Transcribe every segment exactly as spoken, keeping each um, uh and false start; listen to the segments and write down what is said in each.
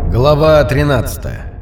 Глава тринадцатая.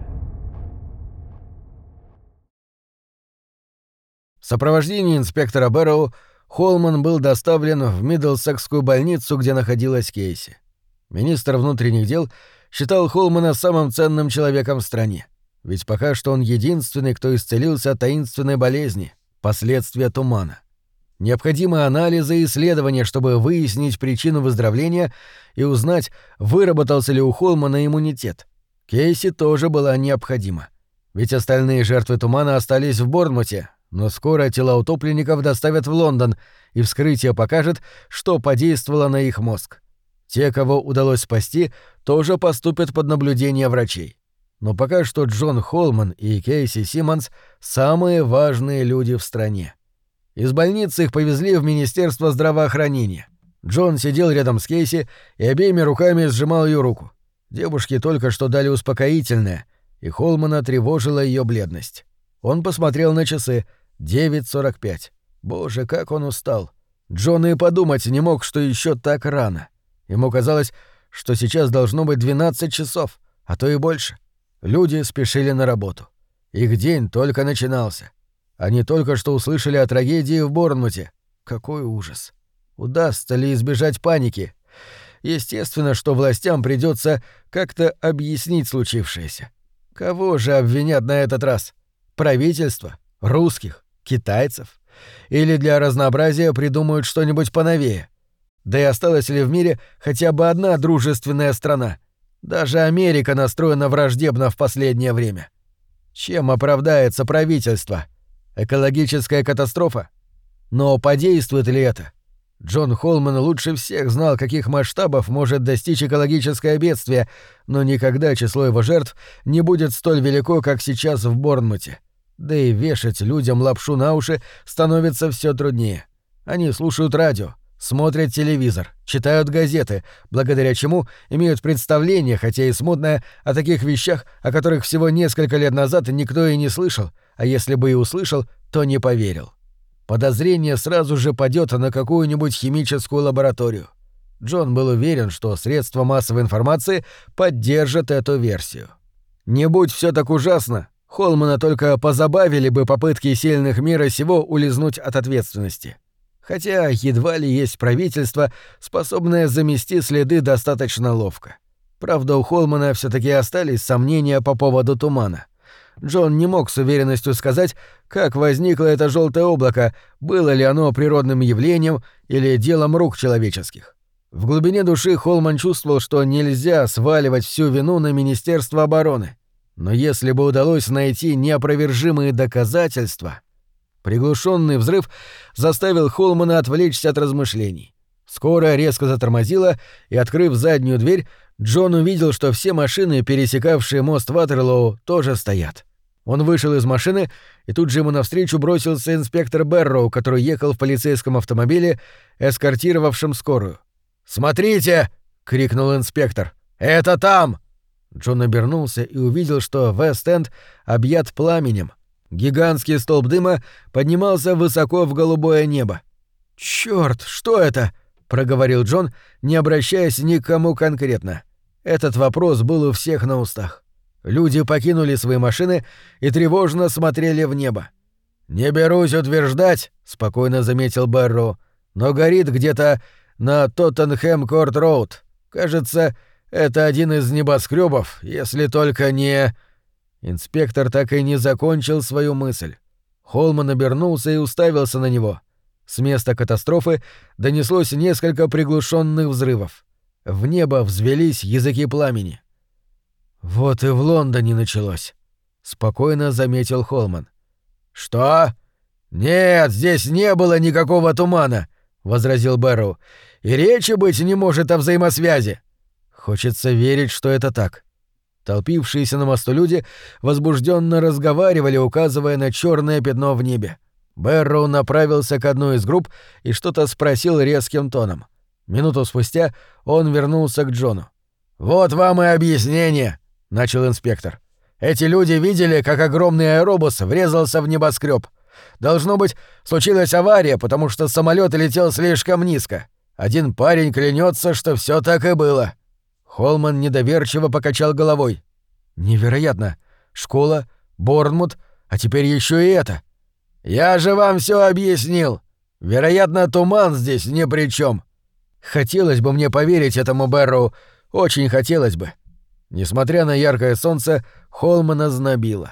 В сопровождении инспектора Бэрроу Холман был доставлен в Миддлсекскую больницу, где находилась Кейси. Министр внутренних дел считал Холмана самым ценным человеком в стране, ведь пока что он единственный, кто исцелился от таинственной болезни — последствия тумана. Необходимы анализы и исследования, чтобы выяснить причину выздоровления и узнать, выработался ли у Холмана иммунитет. Кейси тоже была необходима. Ведь остальные жертвы тумана остались в Борнмуте, но скоро тела утопленников доставят в Лондон, и вскрытие покажет, что подействовало на их мозг. Те, кого удалось спасти, тоже поступят под наблюдение врачей. Но пока что Джон Холман и Кейси Симмонс — самые важные люди в стране. Из больницы их повезли в Министерство здравоохранения. Джон сидел рядом с Кейси и обеими руками сжимал ее руку. Девушке только что дали успокоительное, и Холмана тревожила ее бледность. Он посмотрел на часы. девять сорок пять. Боже, как он устал. Джон и подумать не мог, что еще так рано. Ему казалось, что сейчас должно быть двенадцать часов, а то и больше. Люди спешили на работу. Их день только начинался. Они только что услышали о трагедии в Борнмуте. Какой ужас. Удастся ли избежать паники? Естественно, что властям придется как-то объяснить случившееся. Кого же обвинят на этот раз? Правительство? Русских? Китайцев? Или для разнообразия придумают что-нибудь поновее? Да и осталась ли в мире хотя бы одна дружественная страна? Даже Америка настроена враждебно в последнее время. Чем оправдается правительство? Экологическая катастрофа? Но подействует ли это? Джон Холман лучше всех знал, каких масштабов может достичь экологическое бедствие, но никогда число его жертв не будет столь велико, как сейчас в Борнмуте. Да и вешать людям лапшу на уши становится все труднее. Они слушают радио, смотрят телевизор, читают газеты, благодаря чему имеют представление, хотя и смутное, о таких вещах, о которых всего несколько лет назад никто и не слышал, а если бы и услышал, то не поверил. Подозрение сразу же падёт на какую-нибудь химическую лабораторию. Джон был уверен, что средства массовой информации поддержат эту версию. Не будь всё так ужасно, Холмана только позабавили бы попытки сильных мира сего улизнуть от ответственности. Хотя едва ли есть правительство, способное замести следы достаточно ловко. Правда, у Холмана всё-таки остались сомнения по поводу тумана. Джон не мог с уверенностью сказать, как возникло это желтое облако, было ли оно природным явлением или делом рук человеческих. В глубине души Холман чувствовал, что нельзя сваливать всю вину на Министерство обороны. Но если бы удалось найти неопровержимые доказательства... Приглушенный взрыв заставил Холмана отвлечься от размышлений. Скоро резко затормозило, и, открыв заднюю дверь, Джон увидел, что все машины, пересекавшие мост Ватерлоу, тоже стоят. Он вышел из машины, и тут же ему навстречу бросился инспектор Бэрроу, который ехал в полицейском автомобиле, эскортировавшем скорую. «Смотрите!» — крикнул инспектор. «Это там!» Джон обернулся и увидел, что Вест-Энд объят пламенем. Гигантский столб дыма поднимался высоко в голубое небо. «Чёрт, что это?» — проговорил Джон, не обращаясь ни к кому конкретно. Этот вопрос был у всех на устах. Люди покинули свои машины и тревожно смотрели в небо. «Не берусь утверждать», — спокойно заметил Бэрроу, «но горит где-то на Тоттенхэм-Корт-Роуд. Кажется, это один из небоскребов, если только не...» Инспектор так и не закончил свою мысль. Холман обернулся и уставился на него. С места катастрофы донеслось несколько приглушенных взрывов. В небо взвелись языки пламени. «Вот и в Лондоне началось», — спокойно заметил Холман. «Что? Нет, здесь не было никакого тумана», — возразил Бэрроу. «И речи быть не может о взаимосвязи». Хочется верить, что это так. Толпившиеся на мосту люди возбужденно разговаривали, указывая на черное пятно в небе. Бэрроу направился к одной из групп и что-то спросил резким тоном. Минуту спустя он вернулся к Джону. «Вот вам и объяснение», — начал инспектор. «Эти люди видели, как огромный аэробус врезался в небоскреб. Должно быть, случилась авария, потому что самолет летел слишком низко. Один парень клянется, что все так и было». Холман недоверчиво покачал головой. «Невероятно! Школа, Борнмут, а теперь еще и это!» «Я же вам все объяснил! Вероятно, туман здесь ни при чем. Хотелось бы мне поверить этому Бэрроу, очень хотелось бы». Несмотря на яркое солнце, Холмана знобило.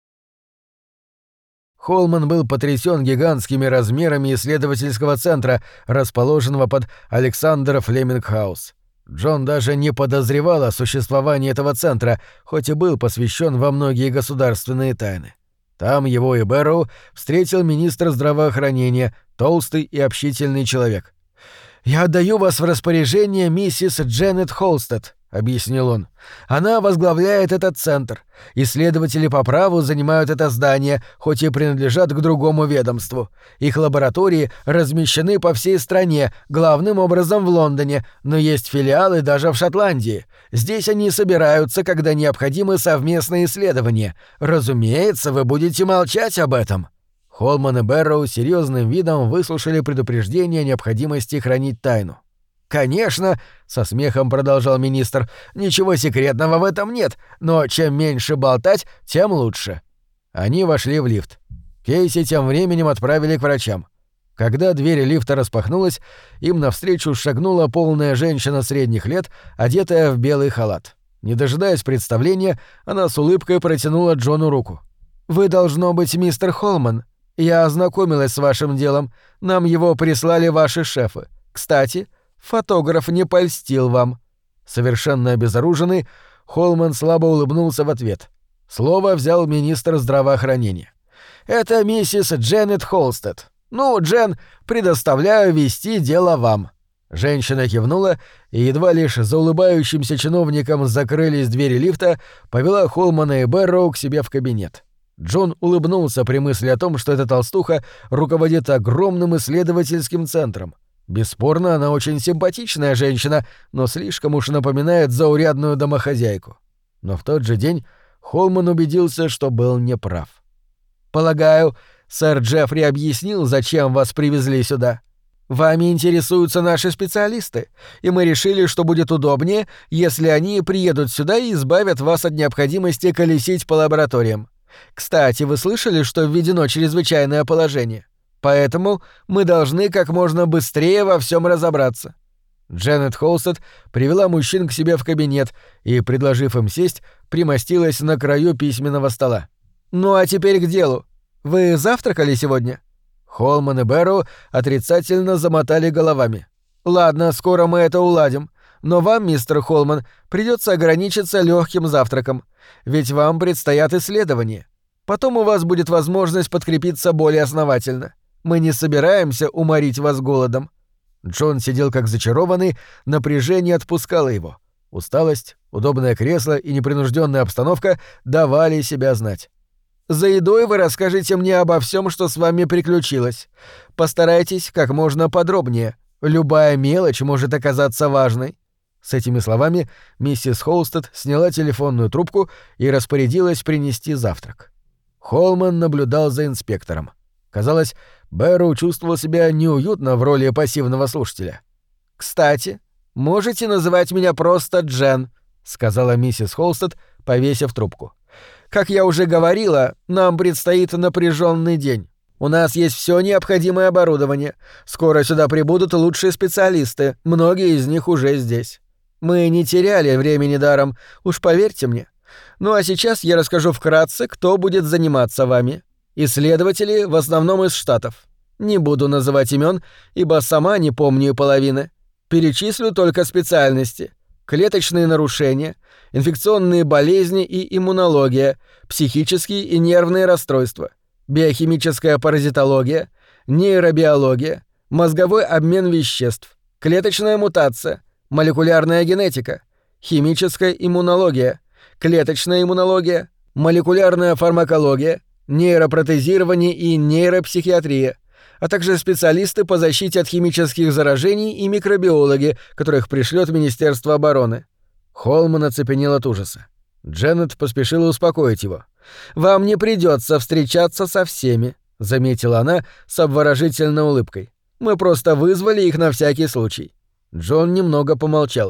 Холман был потрясен гигантскими размерами исследовательского центра, расположенного под Александр Флеминг Хаус. Джон даже не подозревал о существовании этого центра, хоть и был посвящен во многие государственные тайны. Там его и Бэрроу встретил министр здравоохранения, толстый и общительный человек. «Я отдаю вас в распоряжение миссис Дженнет Холстед», — объяснил он. «Она возглавляет этот центр. Исследователи по праву занимают это здание, хоть и принадлежат к другому ведомству. Их лаборатории размещены по всей стране, главным образом в Лондоне, но есть филиалы даже в Шотландии. Здесь они собираются, когда необходимы совместные исследования. Разумеется, вы будете молчать об этом». Холман и Бэрроу серьезным видом выслушали предупреждение о необходимости хранить тайну. «Конечно», — со смехом продолжал министр, — «ничего секретного в этом нет, но чем меньше болтать, тем лучше». Они вошли в лифт. Кейси тем временем отправили к врачам. Когда дверь лифта распахнулась, им навстречу шагнула полная женщина средних лет, одетая в белый халат. Не дожидаясь представления, она с улыбкой протянула Джону руку. «Вы, должно быть, мистер Холман. Я ознакомилась с вашим делом. Нам его прислали ваши шефы. Кстати, фотограф не польстил вам». Совершенно обезоруженный, Холман слабо улыбнулся в ответ. Слово взял министр здравоохранения. «Это миссис Дженнет Холстед. Ну, Джен, предоставляю вести дело вам». Женщина кивнула, и едва лишь за улыбающимся чиновником закрылись двери лифта, повела Холмана и Бэрроу к себе в кабинет. Джон улыбнулся при мысли о том, что эта толстуха руководит огромным исследовательским центром. Бесспорно, она очень симпатичная женщина, но слишком уж напоминает заурядную домохозяйку. Но в тот же день Холман убедился, что был неправ. «Полагаю, сэр Джеффри объяснил, зачем вас привезли сюда. Вами интересуются наши специалисты, и мы решили, что будет удобнее, если они приедут сюда и избавят вас от необходимости колесить по лабораториям. Кстати, вы слышали, что введено чрезвычайное положение? Поэтому мы должны как можно быстрее во всем разобраться». Дженнет Холстед привела мужчин к себе в кабинет и, предложив им сесть, примостилась на краю письменного стола. «Ну а теперь к делу. Вы завтракали сегодня?» Холман и Бэрроу отрицательно замотали головами. «Ладно, скоро мы это уладим. Но вам, мистер Холман, придется ограничиться легким завтраком, ведь вам предстоят исследования. Потом у вас будет возможность подкрепиться более основательно. Мы не собираемся уморить вас голодом». Джон сидел как зачарованный, напряжение отпускало его. Усталость, удобное кресло и непринужденная обстановка давали себя знать. «За едой вы расскажете мне обо всем, что с вами приключилось. Постарайтесь как можно подробнее. Любая мелочь может оказаться важной». С этими словами миссис Холстед сняла телефонную трубку и распорядилась принести завтрак. Холман наблюдал за инспектором. Казалось, Бэрроу чувствовал себя неуютно в роли пассивного слушателя. «Кстати, можете называть меня просто Джен», — сказала миссис Холстед, повесив трубку. «Как я уже говорила, нам предстоит напряженный день. У нас есть все необходимое оборудование. Скоро сюда прибудут лучшие специалисты, многие из них уже здесь. Мы не теряли времени даром, уж поверьте мне. Ну а сейчас я расскажу вкратце, кто будет заниматься вами. Исследователи в основном из Штатов. Не буду называть имен, ибо сама не помню половины. Перечислю только специальности. Клеточные нарушения, инфекционные болезни и иммунология, психические и нервные расстройства, биохимическая паразитология, нейробиология, мозговой обмен веществ, клеточная мутация, молекулярная генетика, химическая иммунология, клеточная иммунология, молекулярная фармакология, нейропротезирование и нейропсихиатрия, а также специалисты по защите от химических заражений и микробиологи, которых пришлет Министерство обороны. Холман оцепенел от ужаса. Дженнет поспешила успокоить его. «Вам не придется встречаться со всеми», — заметила она с обворожительной улыбкой. «Мы просто вызвали их на всякий случай». Джон немного помолчал.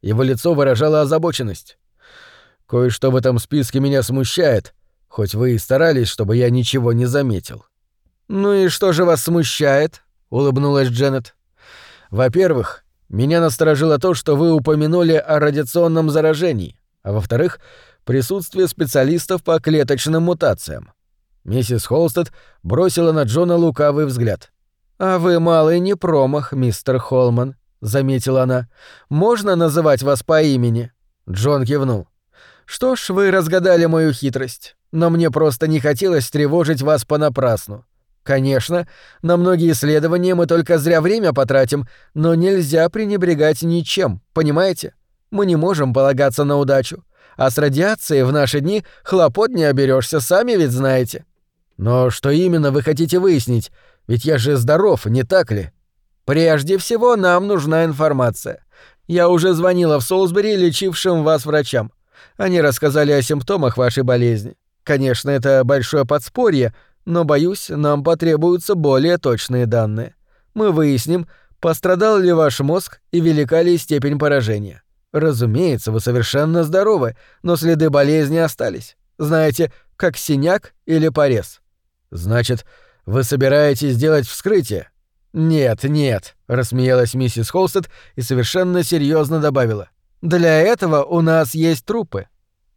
Его лицо выражало озабоченность. «Кое-что в этом списке меня смущает, хоть вы и старались, чтобы я ничего не заметил». «Ну и что же вас смущает?» — улыбнулась Дженнет. «Во-первых, меня насторожило то, что вы упомянули о радиационном заражении, а во-вторых, присутствие специалистов по клеточным мутациям». Миссис Холстед бросила на Джона лукавый взгляд. «А вы малый не промах, мистер Холман», — заметила она. «Можно называть вас по имени?» Джон кивнул. «Что ж, вы разгадали мою хитрость, но мне просто не хотелось тревожить вас понапрасну. Конечно, на многие исследования мы только зря время потратим, но нельзя пренебрегать ничем, понимаете? Мы не можем полагаться на удачу, а с радиацией в наши дни хлопот не оберёшься, сами ведь знаете». «Но что именно вы хотите выяснить? Ведь я же здоров, не так ли?» «Прежде всего нам нужна информация. Я уже звонила в Солсбери лечившим вас врачам. Они рассказали о симптомах вашей болезни. Конечно, это большое подспорье, но, боюсь, нам потребуются более точные данные. Мы выясним, пострадал ли ваш мозг и велика ли степень поражения. Разумеется, вы совершенно здоровы, но следы болезни остались. Знаете, как синяк или порез». «Значит, вы собираетесь сделать вскрытие?» «Нет, нет», — рассмеялась миссис Холстед и совершенно серьезно добавила. «Для этого у нас есть трупы».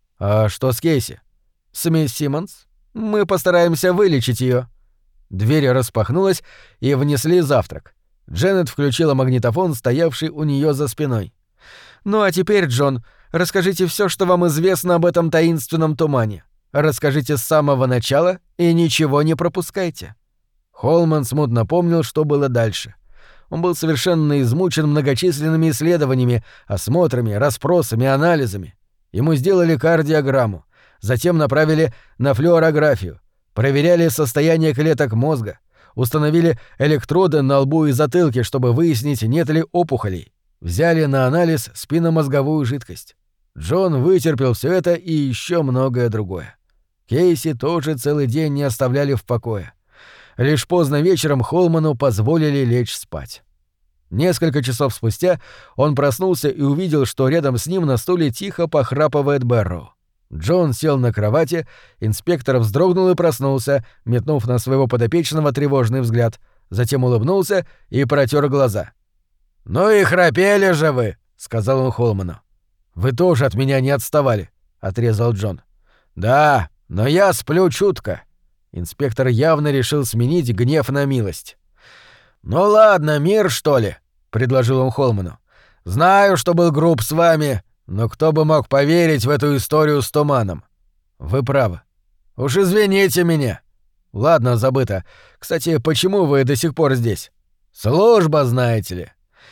«А что с Кейси?» «С мисс Симмонс. Мы постараемся вылечить ее». Дверь распахнулась, и внесли завтрак. Дженнет включила магнитофон, стоявший у нее за спиной. «Ну а теперь, Джон, расскажите все, что вам известно об этом таинственном тумане. Расскажите с самого начала и ничего не пропускайте». Холман смутно помнил, что было дальше. Он был совершенно измучен многочисленными исследованиями, осмотрами, расспросами, анализами. Ему сделали кардиограмму, затем направили на флюорографию, проверяли состояние клеток мозга, установили электроды на лбу и затылке, чтобы выяснить, нет ли опухолей, взяли на анализ спинномозговую жидкость. Джон вытерпел все это и еще многое другое. Кейси тоже целый день не оставляли в покое. Лишь поздно вечером Холману позволили лечь спать. Несколько часов спустя он проснулся и увидел, что рядом с ним на стуле тихо похрапывает Бэрроу. Джон сел на кровати, инспектор вздрогнул и проснулся, метнув на своего подопечного тревожный взгляд, затем улыбнулся и протер глаза. «Ну и храпели же вы», — сказал он Холману. «Вы тоже от меня не отставали», — отрезал Джон. «Да, но я сплю чутко». Инспектор явно решил сменить гнев на милость. «Ну ладно, мир, что ли?» — предложил он Холману. «Знаю, что был груб с вами, но кто бы мог поверить в эту историю с туманом?» «Вы правы. Уж извините меня». «Ладно, забыто. Кстати, почему вы до сих пор здесь?» «Служба, знаете ли.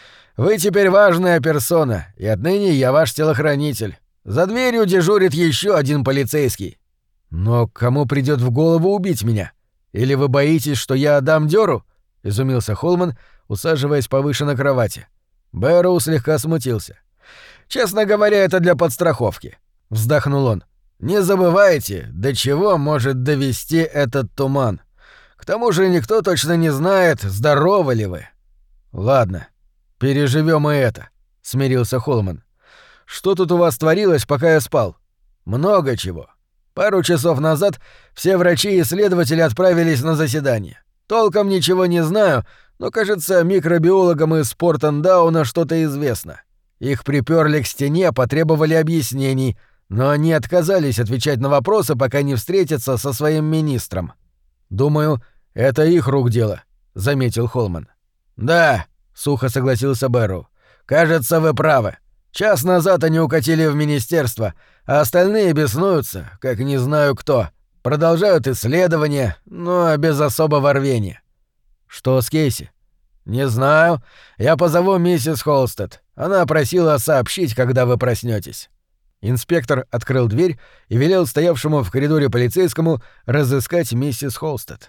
Вы теперь важная персона, и отныне я ваш телохранитель. За дверью дежурит еще один полицейский». «Но кому придет в голову убить меня? Или вы боитесь, что я дам дёру?» — изумился Холман, усаживаясь повыше на кровати. Бэрроу слегка смутился. «Честно говоря, это для подстраховки», — вздохнул он. «Не забывайте, до чего может довести этот туман. К тому же никто точно не знает, здоровы ли вы». «Ладно, переживем и это», — смирился Холман. «Что тут у вас творилось, пока я спал?» «Много чего. Пару часов назад все врачи и исследователи отправились на заседание. Толком ничего не знаю, но, кажется, микробиологам из Портендауна что-то известно. Их припёрли к стене, потребовали объяснений, но они отказались отвечать на вопросы, пока не встретятся со своим министром. «Думаю, это их рук дело», — заметил Холман. «Да», — сухо согласился Бэрроу. «Кажется, вы правы. Час назад они укатили в министерство, а остальные беснуются, как не знаю кто. Продолжают исследования, но без особого рвения». «Что с Кейси?» «Не знаю. Я позову миссис Холстед. Она просила сообщить, когда вы проснётесь». Инспектор открыл дверь и велел стоявшему в коридоре полицейскому разыскать миссис Холстед.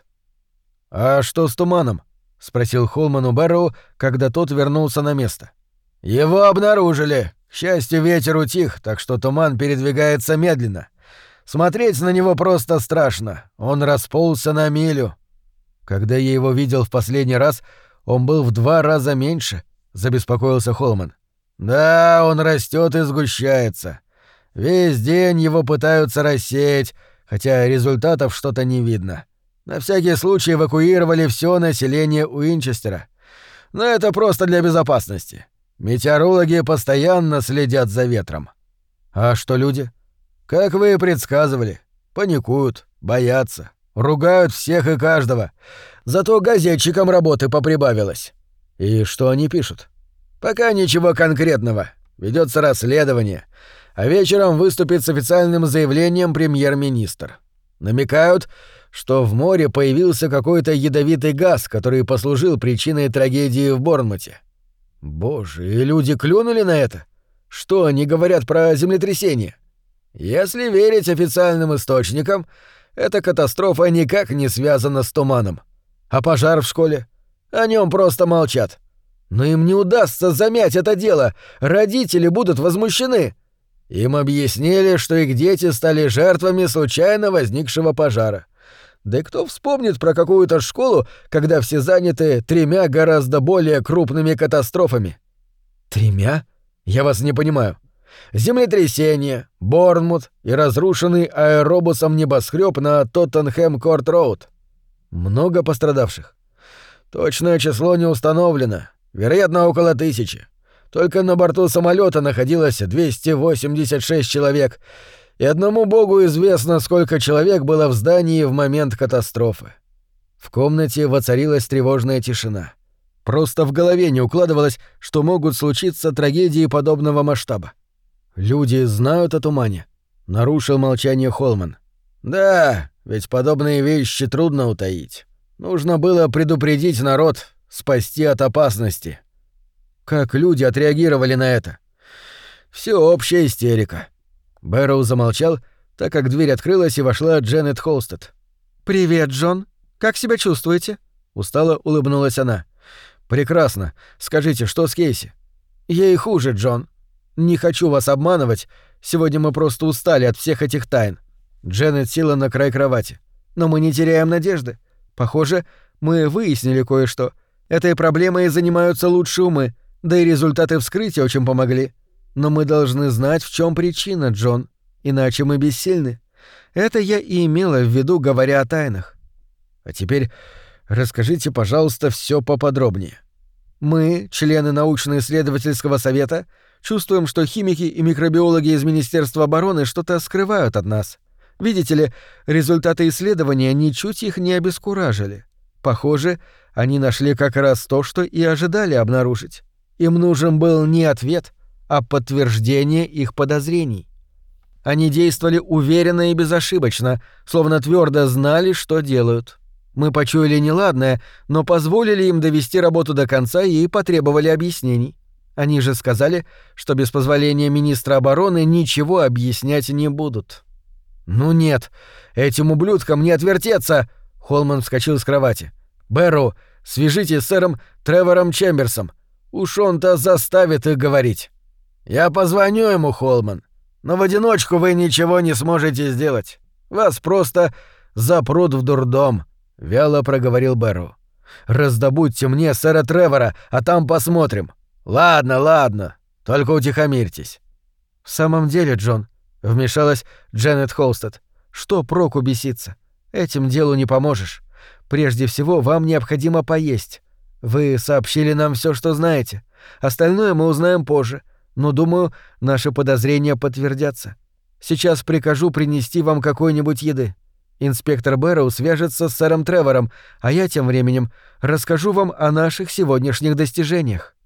«А что с туманом?» — спросил Холман у Бэрроу, когда тот вернулся на место. «Его обнаружили. К счастью, ветер утих, так что туман передвигается медленно. Смотреть на него просто страшно. Он расползся на милю». «Когда я его видел в последний раз, он был в два раза меньше», — забеспокоился Холман. Да, он растет и сгущается. Весь день его пытаются рассеять, хотя результатов что-то не видно. На всякий случай эвакуировали все население Уинчестера. Но это просто для безопасности. Метеорологи постоянно следят за ветром. А что люди? Как вы и предсказывали. Паникуют, боятся, ругают всех и каждого. Зато газетчикам работы поприбавилось. И что они пишут? Пока ничего конкретного. Ведется расследование. А вечером выступит с официальным заявлением премьер-министр. Намекают, что в море появился какой-то ядовитый газ, который послужил причиной трагедии в Борнмуте. Боже, и люди клюнули на это? Что они говорят про землетрясение? Если верить официальным источникам, эта катастрофа никак не связана с туманом. А пожар в школе? О нем просто молчат. Но им не удастся замять это дело, родители будут возмущены. Им объяснили, что их дети стали жертвами случайно возникшего пожара. Да и кто вспомнит про какую-то школу, когда все заняты тремя гораздо более крупными катастрофами? Тремя? Я вас не понимаю. Землетрясение, Борнмут и разрушенный аэробусом небоскреб на Тоттенхэм-Корт-Роуд. Много пострадавших? Точное число не установлено. Вероятно, около тысячи. Только на борту самолета находилось двести восемьдесят шесть человек, и одному богу известно, сколько человек было в здании в момент катастрофы. В комнате воцарилась тревожная тишина. Просто в голове не укладывалось, что могут случиться трагедии подобного масштаба. «Люди знают о тумане?» — нарушил молчание Холман. «Да, ведь подобные вещи трудно утаить. Нужно было предупредить народ, спасти от опасности». Как люди отреагировали на это? Всеобщая истерика. Бэрроу замолчал, так как дверь открылась и вошла Дженнет Холстед. «Привет, Джон. Как себя чувствуете?» Устало улыбнулась она. «Прекрасно. Скажите, что с Кейси?» «Ей хуже, Джон. Не хочу вас обманывать. Сегодня мы просто устали от всех этих тайн». Дженнет села на край кровати. «Но мы не теряем надежды. Похоже, мы выяснили кое-что. Этой проблемой занимаются лучшие умы. Да и результаты вскрытия очень помогли. Но мы должны знать, в чем причина, Джон. Иначе мы бессильны. Это я и имела в виду, говоря о тайнах. А теперь расскажите, пожалуйста, все поподробнее. Мы, члены научно-исследовательского совета, чувствуем, что химики и микробиологи из Министерства обороны что-то скрывают от нас. Видите ли, результаты исследования ничуть их не обескуражили. Похоже, они нашли как раз то, что и ожидали обнаружить. Им нужен был не ответ, а подтверждение их подозрений. Они действовали уверенно и безошибочно, словно твердо знали, что делают. Мы почуяли неладное, но позволили им довести работу до конца и потребовали объяснений. Они же сказали, что без позволения министра обороны ничего объяснять не будут. «Ну нет, этим ублюдкам не отвертеться!» Холман вскочил с кровати. «Бэрроу, свяжитесь с сэром Тревором Чемберсом. Уж он-то заставит их говорить». «Я позвоню ему, Холман. Но в одиночку вы ничего не сможете сделать. Вас просто запрут в дурдом», — вяло проговорил Бэрроу. «Раздобудьте мне сэра Тревора, а там посмотрим». «Ладно, ладно, только утихомирьтесь». «В самом деле, Джон», — вмешалась Дженнет Холстед, — «что проку беситься? Этим делу не поможешь. Прежде всего, вам необходимо поесть. Вы сообщили нам все, что знаете. Остальное мы узнаем позже, но, думаю, наши подозрения подтвердятся. Сейчас прикажу принести вам какой-нибудь еды. Инспектор Бэрроу свяжется с сэром Тревором, а я тем временем расскажу вам о наших сегодняшних достижениях».